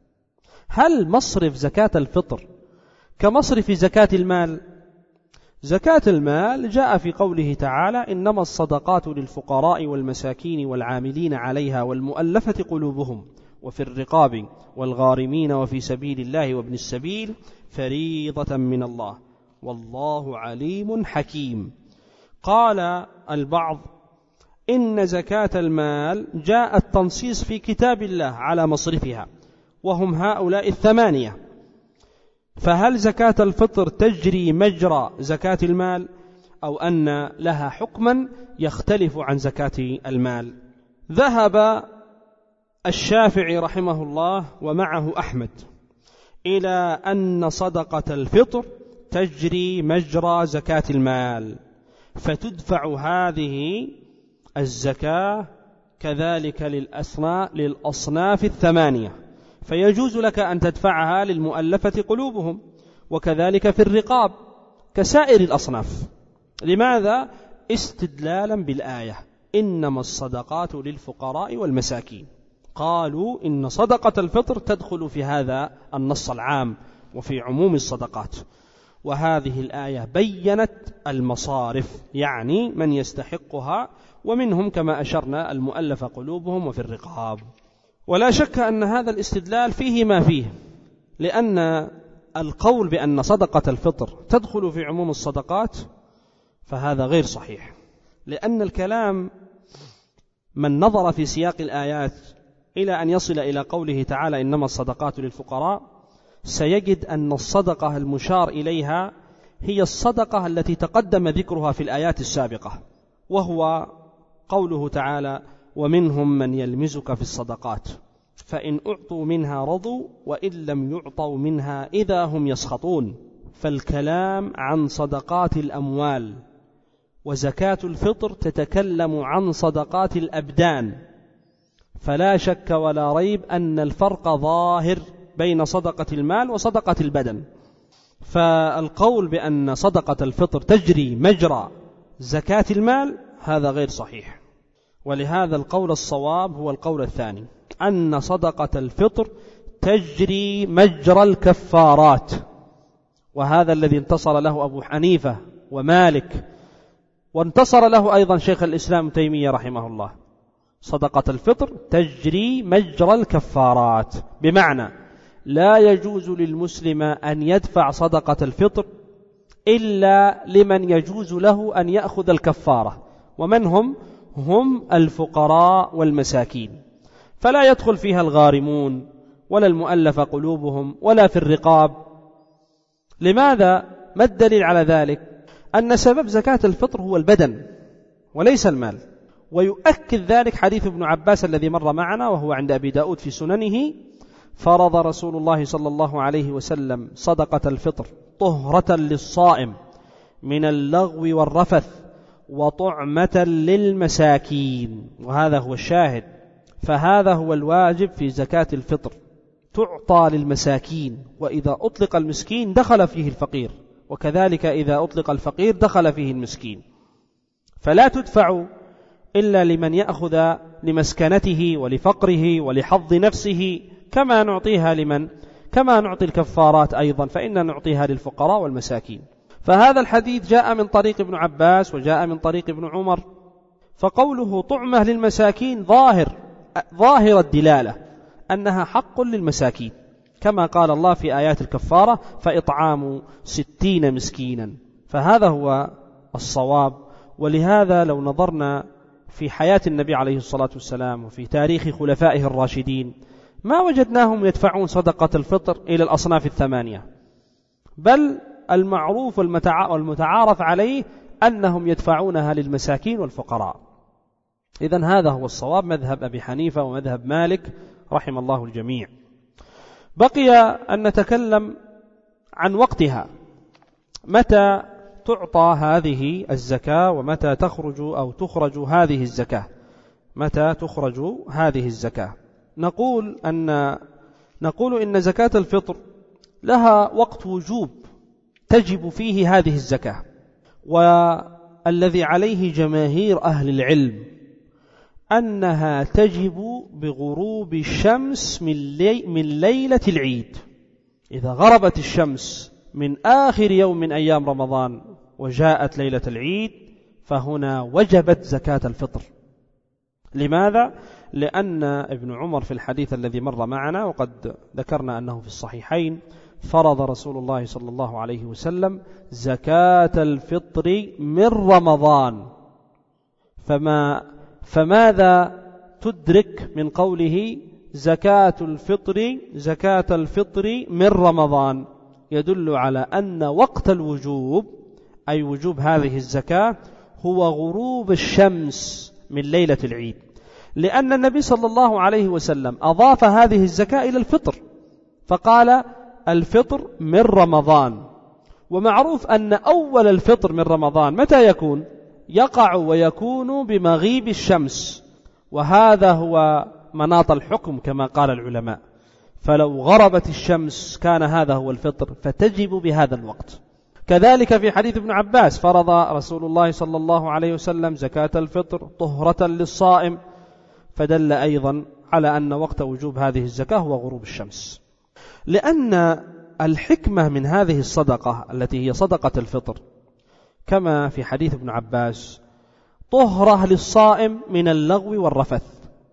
B: هل مصرف زكاة الفطر كمصرف زكاة المال؟ زكاة المال جاء في قوله تعالى إنما الصدقات للفقراء والمساكين والعاملين عليها والمؤلفة قلوبهم وفي الرقاب والغارمين وفي سبيل الله وابن السبيل فريضة من الله والله عليم حكيم. قال البعض إن زكاة المال جاء التنصيص في كتاب الله على مصرفها، وهم هؤلاء الثمانية، فهل زكاة الفطر تجري مجرى زكاة المال أو أن لها حكما يختلف عن زكاة المال؟ ذهب الشافعي رحمه الله ومعه أحمد إلى أن صدقة الفطر تجري مجرى زكاة المال، فتدفع هذه الزكاة كذلك للأصناف الثمانية، فيجوز لك أن تدفعها للمؤلفة قلوبهم وكذلك في الرقاب كسائر الأصناف. لماذا؟ استدلالا بالآية إنما الصدقات للفقراء والمساكين. قالوا إن صدقة الفطر تدخل في هذا النص العام وفي عموم الصدقات، وهذه الآية بيّنت المصارف، يعني من يستحقها، ومنهم كما أشرنا المؤلف قلوبهم وفي الرقاب. ولا شك أن هذا الاستدلال فيه ما فيه، لأن القول بأن صدقة الفطر تدخل في عموم الصدقات فهذا غير صحيح، لأن الكلام من نظر في سياق الآيات إلى أن يصل إلى قوله تعالى إنما الصدقات للفقراء سيجد أن الصدقة المشار إليها هي الصدقة التي تقدم ذكرها في الآيات السابقة، وهو قوله تعالى ومنهم من يلمزك في الصدقات فإن أعطوا منها رضوا وإن لم يعطوا منها إذا هم يسخطون. فالكلام عن صدقات الأموال، وزكاة الفطر تتكلم عن صدقات الأبدان، فلا شك ولا ريب أن الفرق ظاهر بين صدقة المال وصدقة البدن. فالقول بأن صدقة الفطر تجري مجرى زكاة المال هذا غير صحيح، ولهذا القول الصواب هو القول الثاني، أن صدقة الفطر تجري مجرى الكفارات، وهذا الذي انتصر له أبو حنيفة ومالك، وانتصر له أيضا شيخ الإسلام تيمية رحمه الله. صدقة الفطر تجري مجرى الكفارات، بمعنى لا يجوز للمسلم أن يدفع صدقة الفطر إلا لمن يجوز له أن يأخذ الكفارة، ومن هم الفقراء والمساكين، فلا يدخل فيها الغارمون ولا المؤلف قلوبهم ولا في الرقاب. لماذا؟ ما الدليل على ذلك؟ أن سبب زكاة الفطر هو البدن وليس المال. ويؤكد ذلك حديث ابن عباس الذي مر معنا وهو عند أبي داود في سننه: فرض رسول الله صلى الله عليه وسلم صدقة الفطر طهرة للصائم من اللغو والرفث وطعمة للمساكين. وهذا هو الشاهد، فهذا هو الواجب في زكاة الفطر، تعطى للمساكين، وإذا أطلق المسكين دخل فيه الفقير، وكذلك إذا أطلق الفقير دخل فيه المسكين، فلا تدفع إلا لمن يأخذ لمسكنته ولفقره ولحظ نفسه، كما نعطيها لمن كما نعطي الكفارات أيضا، فإننا نعطيها للفقراء والمساكين. فهذا الحديث جاء من طريق ابن عباس وجاء من طريق ابن عمر، فقوله طعمة للمساكين ظاهر الدلالة أنها حق للمساكين، كما قال الله في آيات الكفارة: فإطعام 60 مسكينا. فهذا هو الصواب. ولهذا لو نظرنا في حياة النبي عليه الصلاة والسلام وفي تاريخ خلفائه الراشدين ما وجدناهم يدفعون صدقة الفطر إلى الأصناف الثمانية، بل المعروف والمتعارف عليه أنهم يدفعونها للمساكين والفقراء. إذن هذا هو الصواب، مذهب أبي حنيفة ومذهب مالك رحم الله الجميع. بقي أن نتكلم عن وقتها، متى تعطى هذه الزكاة ومتى تخرج هذه الزكاة. متى تخرج هذه الزكاة؟ نقول إن زكاة الفطر لها وقت وجوب تجب فيه هذه الزكاة، والذي عليه جماهير أهل العلم أنها تجب بغروب الشمس من ليلة العيد. إذا غربت الشمس من آخر يوم من أيام رمضان وجاءت ليلة العيد فهنا وجبت زكاة الفطر. لماذا؟ لأن ابن عمر في الحديث الذي مر معنا وقد ذكرنا أنه في الصحيحين: فرض رسول الله صلى الله عليه وسلم زكاة الفطر من رمضان. فماذا تدرك من قوله زكاة الفطر من رمضان؟ يدل على أن وقت الوجوب، أي وجوب هذه الزكاة، هو غروب الشمس من ليلة العيد، لأن النبي صلى الله عليه وسلم أضاف هذه الزكاة إلى الفطر فقال الفطر من رمضان. ومعروف أن أول الفطر من رمضان متى يكون؟ يقع ويكون بمغيب الشمس، وهذا هو مناط الحكم كما قال العلماء. فلو غربت الشمس كان هذا هو الفطر، فتجب بهذا الوقت. كذلك في حديث ابن عباس: فرض رسول الله صلى الله عليه وسلم زكاة الفطر طهرة للصائم، فدل أيضا على أن وقت وجوب هذه الزكاة هو غروب الشمس. لأن الحكمة من هذه الصدقة التي هي صدقة الفطر كما في حديث ابن عباس طهرة للصائم من اللغو والرفث،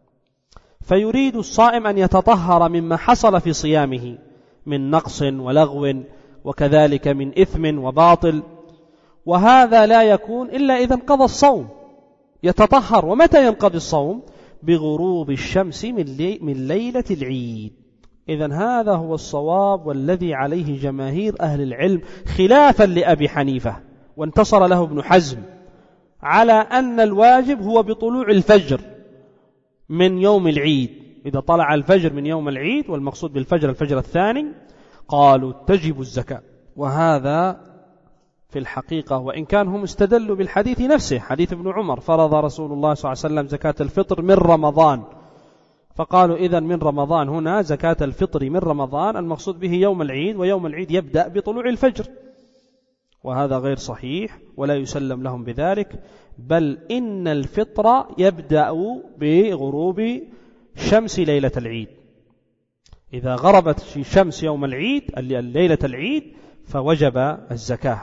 B: فيريد الصائم أن يتطهر مما حصل في صيامه من نقص ولغو وكذلك من إثم وباطل، وهذا لا يكون إلا إذا انقضى الصوم، يتطهر. ومتى ينقضي الصوم؟ بغروب الشمس من ليلة العيد. إذن هذا هو الصواب والذي عليه جماهير أهل العلم، خلافا لأبي حنيفة، وانتصر له ابن حزم على أن الواجب هو بطلوع الفجر من يوم العيد. إذا طلع الفجر من يوم العيد، والمقصود بالفجر الفجر الثاني، قالوا تجب الزكاة. وهذا في الحقيقة، وإن كان هم استدلوا بالحديث نفسه، حديث ابن عمر: فرض رسول الله صلى الله عليه وسلم زكاة الفطر من رمضان، فقالوا إذن من رمضان هنا زكاة الفطر من رمضان المقصود به يوم العيد، ويوم العيد يبدأ بطلوع الفجر، وهذا غير صحيح ولا يسلم لهم بذلك، بل إن الفطر يبدأ بغروب شمس ليلة العيد. إذا غربت شمس يوم العيد ليلة العيد فوجب الزكاة.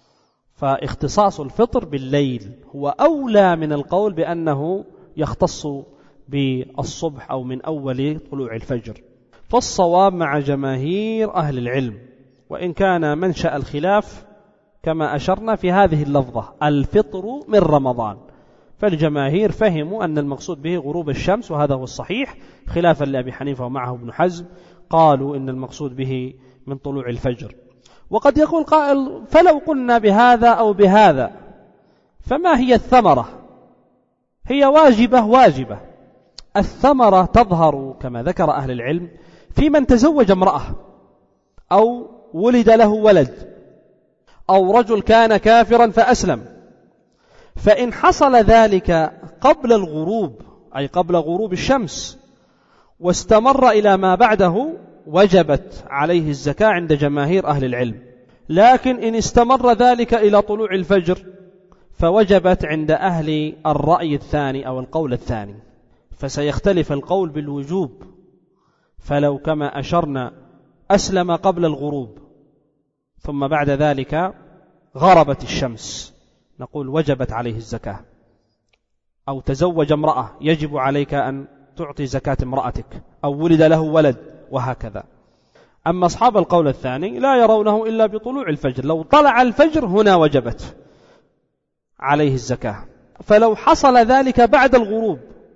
B: فاختصاص الفطر بالليل هو أولى من القول بأنه يختص بالصبح أو من أول طلوع الفجر. فالصواب مع جماهير أهل العلم، وإن كان منشأ الخلاف كما أشرنا في هذه اللفظة الفطر من رمضان، فالجماهير فهموا أن المقصود به غروب الشمس، وهذا هو الصحيح، خلافا لأبي حنيفة ومعه ابن حزم قالوا إن المقصود به من طلوع الفجر. وقد يقول قائل فلو قلنا بهذا أو بهذا فما هي الثمرة؟ هي واجبة. الثمرة تظهر كما ذكر أهل العلم في من تزوج امرأة أو ولد له ولد أو رجل كان كافرا فأسلم، فإن حصل ذلك قبل الغروب أي قبل غروب الشمس واستمر إلى ما بعده وجبت عليه الزكاة عند جماهير أهل العلم. لكن إن استمر ذلك إلى طلوع الفجر فوجبت عند أهل الرأي الثاني أو القول الثاني، فسيختلف القول بالوجوب. فلو كما أشرنا أسلم قبل الغروب ثم بعد ذلك غربت الشمس نقول وجبت عليه الزكاة، أو تزوج امرأة يجب عليك أن تعطي زكاة امرأتك، أو ولد له ولد، وهكذا. أما أصحاب القول الثاني لا يرونه إلا بطلوع الفجر، لو طلع الفجر هنا وجبت عليه الزكاة. فلو حصل ذلك بعد الغروب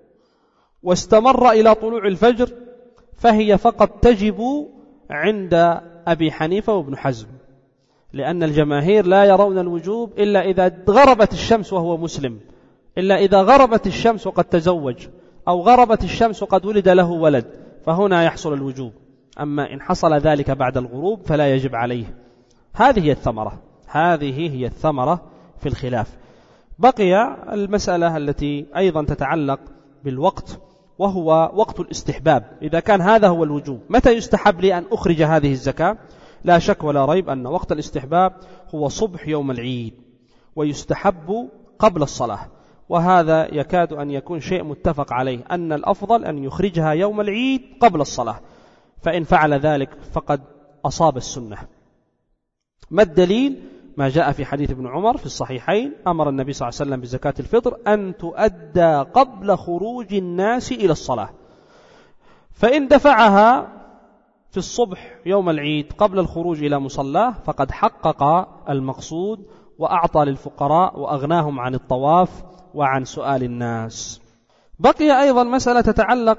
B: واستمر إلى طلوع الفجر فهي فقط تجب عند أبي حنيفة وابن حزم، لأن الجماهير لا يرون الوجوب إلا إذا غربت الشمس وهو مسلم، إلا إذا غربت الشمس وقد تزوج، أو غربت الشمس وقد ولد له ولد، فهنا يحصل الوجوب. أما إن حصل ذلك بعد الغروب فلا يجب عليه. هذه هي الثمرة في الخلاف. بقي المسألة التي أيضا تتعلق بالوقت، وهو وقت الاستحباب. إذا كان هذا هو الوجوب، متى يستحب لي أن أخرج هذه الزكاة؟ لا شك ولا ريب أن وقت الاستحباب هو صبح يوم العيد، ويستحب قبل الصلاة، وهذا يكاد أن يكون شيء متفق عليه أن الأفضل أن يخرجها يوم العيد قبل الصلاة، فإن فعل ذلك فقد أصاب السنة. ما الدليل؟ ما جاء في حديث ابن عمر في الصحيحين: أمر النبي صلى الله عليه وسلم بزكاة الفطر أن تؤدى قبل خروج الناس إلى الصلاة، فإن دفعها في الصبح يوم العيد قبل الخروج إلى مصلاه فقد حقق المقصود وأعطى للفقراء وأغناهم عن الطواف وعن سؤال الناس. بقي أيضا مسألة تتعلق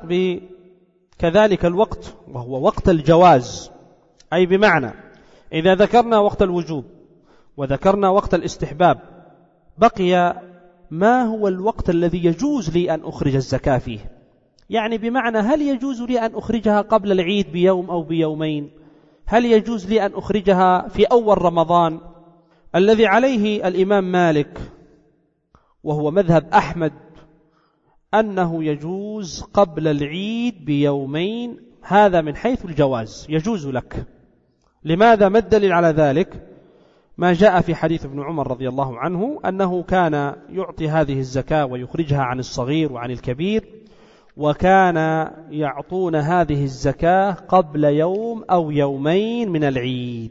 B: بكذلك الوقت، وهو وقت الجواز، أي بمعنى إذا ذكرنا وقت الوجوب وذكرنا وقت الاستحباب، بقي ما هو الوقت الذي يجوز لي أن أخرج الزكاة فيه؟ يعني بمعنى هل يجوز لي أن أخرجها قبل العيد بيوم أو بيومين؟ هل يجوز لي أن أخرجها في أول رمضان؟ الذي عليه الإمام مالك وهو مذهب أحمد أنه يجوز قبل العيد بيومين، هذا من حيث الجواز يجوز لك. لماذا؟ ما الدليل على ذلك؟ ما جاء في حديث ابن عمر رضي الله عنه أنه كان يعطي هذه الزكاة ويخرجها عن الصغير وعن الكبير، وكان يعطون هذه الزكاة قبل يوم أو يومين من العيد،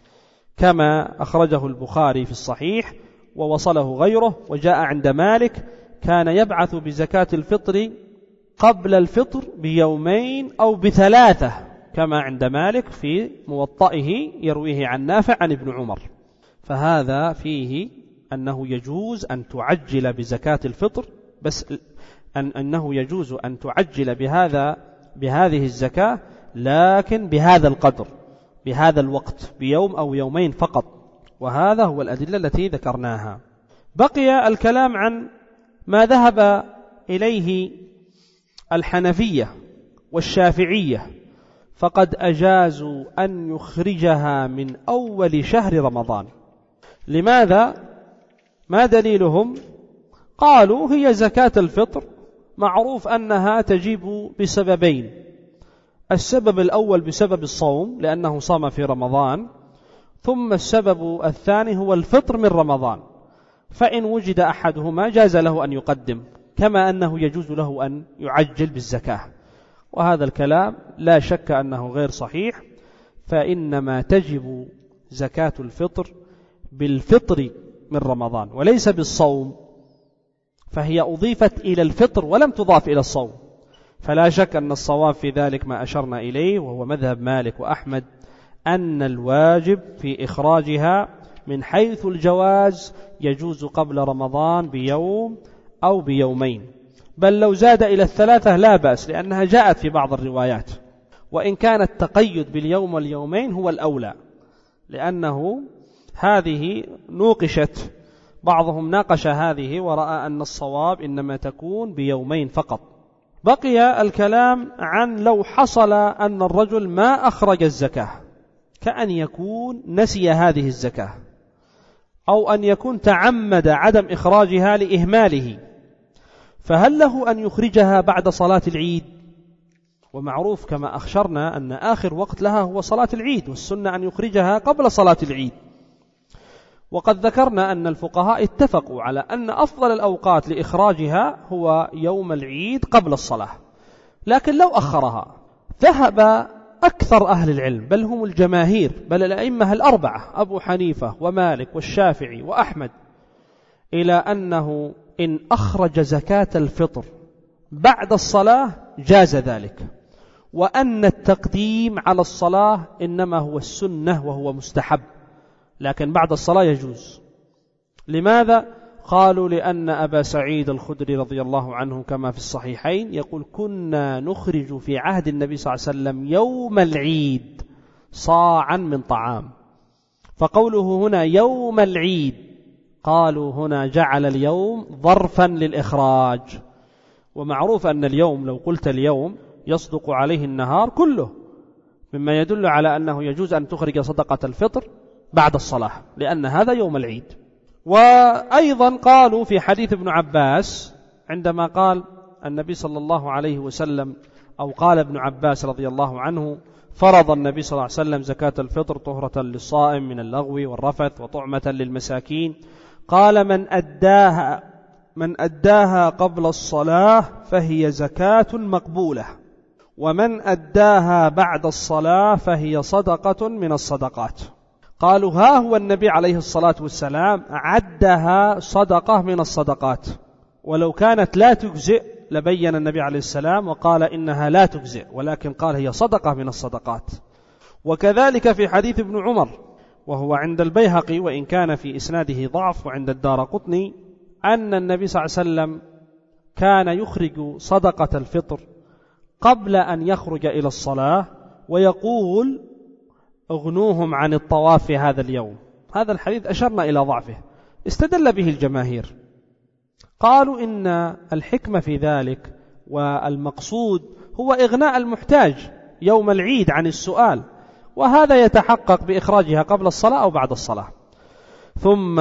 B: كما أخرجه البخاري في الصحيح ووصله غيره. وجاء عند مالك كان يبعث بزكاة الفطر قبل الفطر بيومين أو بثلاثة، كما عند مالك في موطئه يرويه عن نافع عن ابن عمر. فهذا فيه أنه يجوز أن تعجل بزكاة الفطر، بس أنه يجوز أن تعجل بهذه الزكاة، لكن بهذا القدر، بهذا الوقت، بيوم أو يومين فقط. وهذا هو الأدلة التي ذكرناها. بقي الكلام عن ما ذهب إليه الحنفية والشافعية، فقد أجازوا أن يخرجها من أول شهر رمضان. لماذا؟ ما دليلهم؟ قالوا هي زكاة الفطر معروف أنها تجيب بسببين: السبب الأول بسبب الصوم لأنه صام في رمضان، ثم السبب الثاني هو الفطر من رمضان، فإن وجد أحدهما جاز له أن يقدم، كما أنه يجوز له أن يعجل بالزكاة. وهذا الكلام لا شك أنه غير صحيح، فإنما تجب زكاة الفطر بالفطر من رمضان وليس بالصوم، فهي أضيفت إلى الفطر ولم تضاف إلى الصوم. فلا شك أن الصواب في ذلك ما أشرنا إليه، وهو مذهب مالك وأحمد، أن الواجب في إخراجها من حيث الجواز يجوز قبل رمضان بيوم أو بيومين، بل لو زاد إلى الثلاثة لا بأس، لأنها جاءت في بعض الروايات، وإن كان التقيد باليوم واليومين هو الأولى، لأنه هذه نوقشت، بعضهم ناقش هذه ورأى أن الصواب إنما تكون بيومين فقط. بقي الكلام عن لو حصل أن الرجل ما أخرج الزكاة، كأن يكون نسي هذه الزكاة أو أن يكون تعمد عدم إخراجها لإهماله، فهل له أن يخرجها بعد صلاة العيد؟ ومعروف كما أخشرنا أن آخر وقت لها هو صلاة العيد، والسنة أن يخرجها قبل صلاة العيد. وقد ذكرنا أن الفقهاء اتفقوا على أن أفضل الأوقات لإخراجها هو يوم العيد قبل الصلاة، لكن لو أخرها ذهب أكثر أهل العلم، بل هم الجماهير، بل الأئمة الأربعة أبو حنيفة ومالك والشافعي وأحمد، إلى أنه إن أخرج زكاة الفطر بعد الصلاة جاز ذلك، وأن التقديم على الصلاة إنما هو السنة وهو مستحب، لكن بعد الصلاة يجوز. لماذا؟ قالوا لأن أبا سعيد الخدري رضي الله عنه كما في الصحيحين يقول كنا نخرج في عهد النبي صلى الله عليه وسلم يوم العيد صاعا من طعام، فقوله هنا يوم العيد قالوا هنا جعل اليوم ظرفا للإخراج، ومعروف أن اليوم لو قلت اليوم يصدق عليه النهار كله، مما يدل على أنه يجوز أن تخرج صدقة الفطر بعد الصلاة لأن هذا يوم العيد. وأيضا قالوا في حديث ابن عباس عندما قال النبي صلى الله عليه وسلم، أو قال ابن عباس رضي الله عنه فرض النبي صلى الله عليه وسلم زكاة الفطر طهرة للصائم من اللغو والرفث وطعمة للمساكين، قال من أداها قبل الصلاة فهي زكاة مقبولة، ومن أداها بعد الصلاة فهي صدقة من الصدقات. قالوا ها هو النبي عليه الصلاة والسلام عدها صدقة من الصدقات، ولو كانت لا تجزئ لبين النبي عليه السلام وقال إنها لا تجزئ، ولكن قال هي صدقة من الصدقات. وكذلك في حديث ابن عمر وهو عند البيهقي وإن كان في إسناده ضعف، وعند الدارقطني، أن النبي صلى الله عليه وسلم كان يخرج صدقة الفطر قبل أن يخرج إلى الصلاة ويقول اغنوهم عن الطواف في هذا اليوم. هذا الحديث أشرنا إلى ضعفه، استدل به الجماهير، قالوا إن الحكمة في ذلك والمقصود هو إغناء المحتاج يوم العيد عن السؤال، وهذا يتحقق بإخراجها قبل الصلاة أو بعد الصلاة. ثم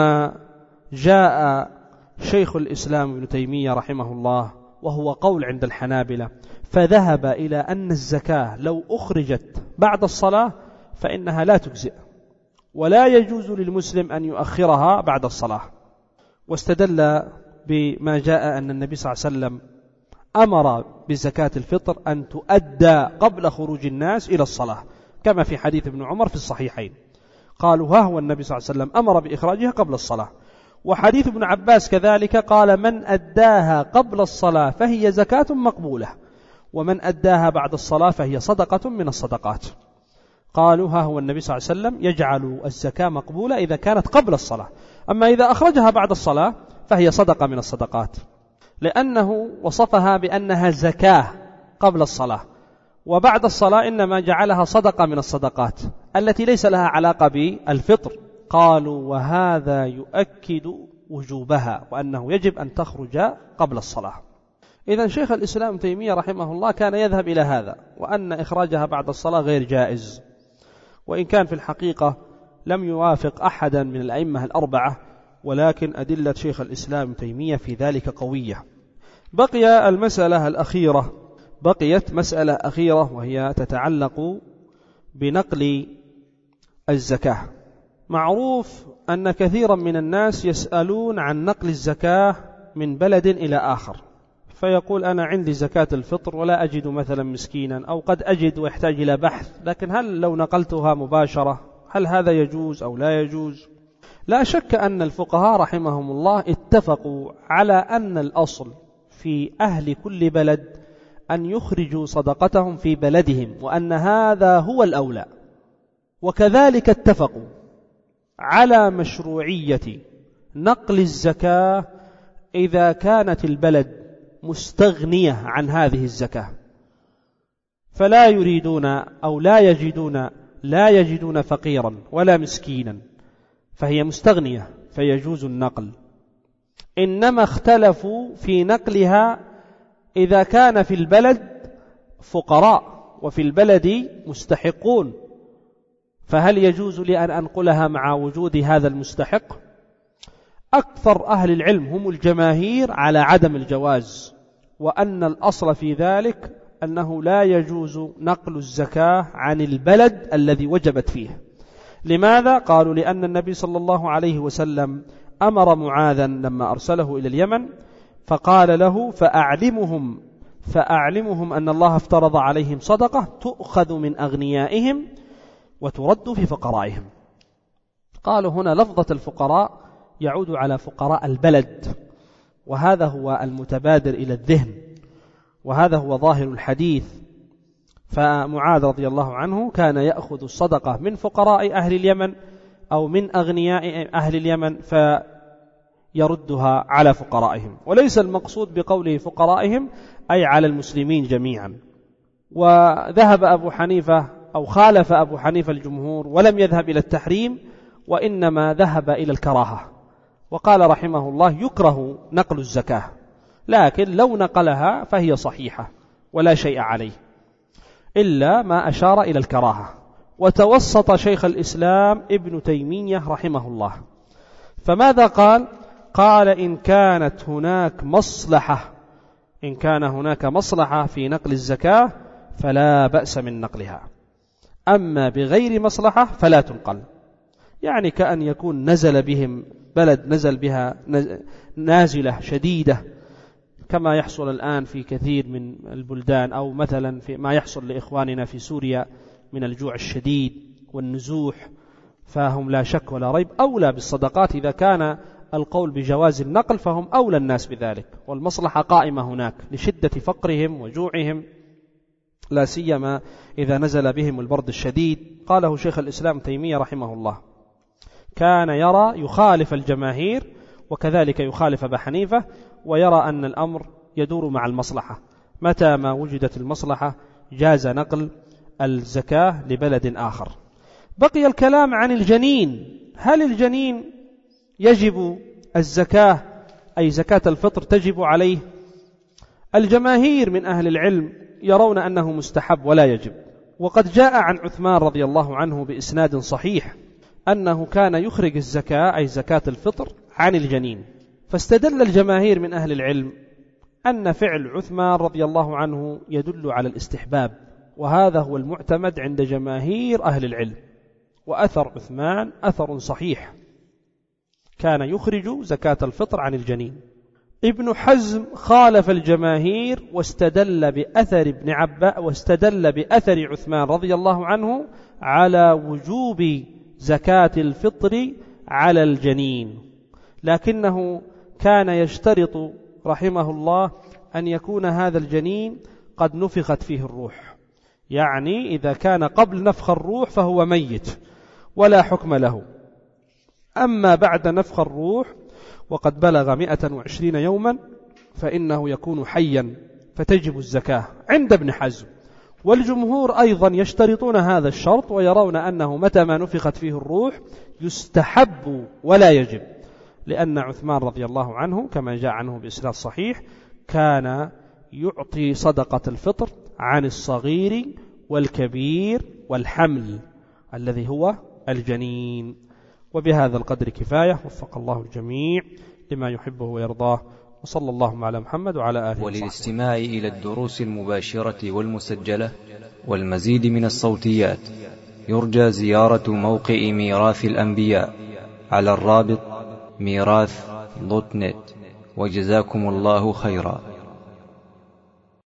B: جاء شيخ الإسلام ابن تيمية رحمه الله وهو قول عند الحنابلة، فذهب إلى أن الزكاة لو أخرجت بعد الصلاة فإنها لا تجزئ، ولا يجوز للمسلم أن يؤخرها بعد الصلاة، واستدل بما جاء أن النبي صلى الله عليه وسلم أمر بزكاة الفطر أن تؤدى قبل خروج الناس إلى الصلاة، كما في حديث ابن عمر في الصحيحين، قالوا ها هو النبي صلى الله عليه وسلم أمر بإخراجها قبل الصلاة. وحديث ابن عباس كذلك قال من أداها قبل الصلاة فهي زكاة مقبولة، ومن أداها بعد الصلاة فهي صدقة من الصدقات. قالوا ها هو النبي صلى الله عليه وسلم يجعل الزكاة مقبولة إذا كانت قبل الصلاة، أما إذا أخرجها بعد الصلاة فهي صدقة من الصدقات، لأنه وصفها بأنها زكاة قبل الصلاة، وبعد الصلاة إنما جعلها صدقة من الصدقات التي ليس لها علاقة بالفطر. قالوا وهذا يؤكد وجوبها وأنه يجب أن تخرج قبل الصلاة. إذن شيخ الإسلام تيمية رحمه الله كان يذهب إلى هذا، وأن إخراجها بعد الصلاة غير جائز، وإن كان في الحقيقة لم يوافق أحدا من الأئمة الأربعة، ولكن أدلة شيخ الإسلام تيمية في ذلك قوية. بقيت مسألة أخيرة وهي تتعلق بنقل الزكاة. معروف أن كثيرا من الناس يسألون عن نقل الزكاة من بلد إلى آخر، فيقول أنا عندي زكاة الفطر ولا أجد مثلا مسكينا، أو قد أجد ويحتاج إلى بحث، لكن هل لو نقلتها مباشرة هل هذا يجوز أو لا يجوز؟ لا شك أن الفقهاء رحمهم الله اتفقوا على أن الأصل في أهل كل بلد أن يخرجوا صدقتهم في بلدهم، وأن هذا هو الأولى. وكذلك اتفقوا على مشروعية نقل الزكاة إذا كانت البلد مستغنية عن هذه الزكاة، فلا يريدون أو لا يجدون لا يجدون فقيرا ولا مسكينا فهي مستغنية فيجوز النقل. إنما اختلفوا في نقلها إذا كان في البلد فقراء وفي البلد مستحقون، فهل يجوز لي أن أنقلها مع وجود هذا المستحق؟ أكثر أهل العلم هم الجماهير على عدم الجواز، وأن الأصل في ذلك أنه لا يجوز نقل الزكاة عن البلد الذي وجبت فيه. لماذا؟ قالوا لأن النبي صلى الله عليه وسلم أمر معاذا لما أرسله إلى اليمن فقال له فأعلمهم أن الله افترض عليهم صدقة تؤخذ من أغنيائهم وترد في فقرائهم. قالوا هنا لفظة الفقراء يعود على فقراء البلد، وهذا هو المتبادر إلى الذهن، وهذا هو ظاهر الحديث. فمعاذ رضي الله عنه كان يأخذ الصدقة من فقراء أهل اليمن أو من أغنياء أهل اليمن فيردها على فقرائهم، وليس المقصود بقوله فقرائهم أي على المسلمين جميعا. وذهب أبو حنيفة أو خالف أبو حنيفة الجمهور ولم يذهب إلى التحريم، وإنما ذهب إلى الكراهة، وقال رحمه الله يكره نقل الزكاة، لكن لو نقلها فهي صحيحة ولا شيء عليه إلا ما أشار إلى الكراهة. وتوسط شيخ الإسلام ابن تيمية رحمه الله، فماذا قال؟ قال إن كان هناك مصلحة في نقل الزكاة فلا بأس من نقلها، أما بغير مصلحة فلا تنقل. يعني كأن يكون نزل بهم بلد نزل بها نازلة شديدة كما يحصل الآن في كثير من البلدان، أو مثلا في ما يحصل لإخواننا في سوريا من الجوع الشديد والنزوح، فهم لا شك ولا ريب أولى بالصدقات. إذا كان القول بجواز النقل فهم أولى الناس بذلك، والمصلحة قائمة هناك لشدة فقرهم وجوعهم، لا سيما إذا نزل بهم البرد الشديد. قاله شيخ الإسلام تيمية رحمه الله، كان يرى يخالف الجماهير وكذلك يخالف أبا حنيفة، ويرى أن الأمر يدور مع المصلحة، متى ما وجدت المصلحة جاز نقل الزكاة لبلد آخر. بقي الكلام عن الجنين، هل الجنين يجب الزكاة أي زكاة الفطر تجب عليه؟ الجماهير من أهل العلم يرون أنه مستحب ولا يجب، وقد جاء عن عثمان رضي الله عنه بإسناد صحيح أنه كان يخرج الزكاة أي زكاة الفطر عن الجنين، فاستدل الجماهير من أهل العلم أن فعل عثمان رضي الله عنه يدل على الاستحباب، وهذا هو المعتمد عند جماهير أهل العلم. وأثر عثمان أثر صحيح، كان يخرج زكاة الفطر عن الجنين. ابن حزم خالف الجماهير واستدل بأثر عثمان رضي الله عنه على وجوب زكاة الفطر على الجنين، لكنه كان يشترط رحمه الله أن يكون هذا الجنين قد نفخت فيه الروح، يعني إذا كان قبل نفخ الروح فهو ميت ولا حكم له، أما بعد نفخ الروح وقد بلغ 120 يوما فإنه يكون حيا فتجب الزكاة عند ابن حزم. والجمهور أيضا يشترطون هذا الشرط ويرون أنه متى ما نفخت فيه الروح يستحب ولا يجب، لأن عثمان رضي الله عنه كما جاء عنه بإسناد صحيح كان يعطي صدقة الفطر عن الصغير والكبير والحمل الذي هو الجنين. وبهذا القدر كفاية، وفق الله الجميع لما يحبه ويرضاه، وصلى الله على محمد وعلى آله وصحبه.
A: وللاستماع إلى الدروس المباشرة والمسجلة والمزيد من الصوتيات يرجى زيارة موقع ميراث الأنبياء على الرابط ميراث.net. وجزاكم الله خيرا.